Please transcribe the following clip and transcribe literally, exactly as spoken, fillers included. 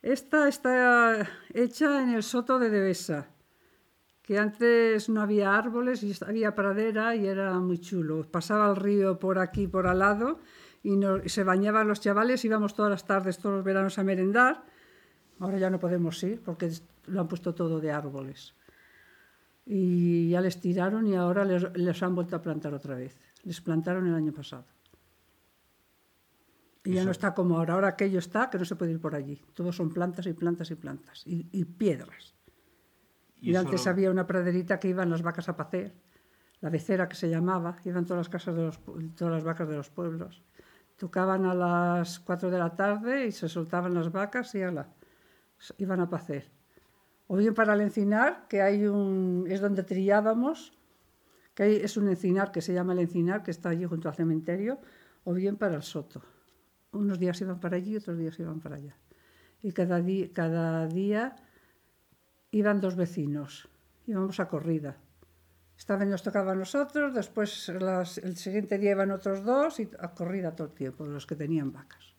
Esta está hecha en el Soto de Devesa, que antes no había árboles y había pradera y era muy chulo. Pasaba el río por aquí, por al lado, y, no, y se bañaban los chavales, íbamos todas las tardes, todos los veranos a merendar. Ahora ya no podemos ir porque lo han puesto todo de árboles. Y ya les tiraron y ahora les, les han vuelto a plantar otra vez. Les plantaron el año pasado. Y ya no está como ahora. Ahora aquello está que no se puede ir por allí. Todos son plantas y plantas y plantas. Y, y piedras. Y, y antes lo... había una praderita que iban las vacas a pacer. La becera que se llamaba. Iban todas las casas de los, todas las vacas de los pueblos. Tocaban a las cuatro de la tarde y se soltaban las vacas y ala, iban a pacer. O bien para el encinar, que hay un, es donde trillábamos, que hay, es un encinar que se llama el encinar, que está allí junto al cementerio, o bien para el soto. Unos días iban para allí, otros días iban para allá. Y cada día, cada día iban dos vecinos, íbamos a corrida. Esta vez nos tocaba a nosotros, después las, el siguiente día iban otros dos y a corrida todo el tiempo, los que tenían vacas.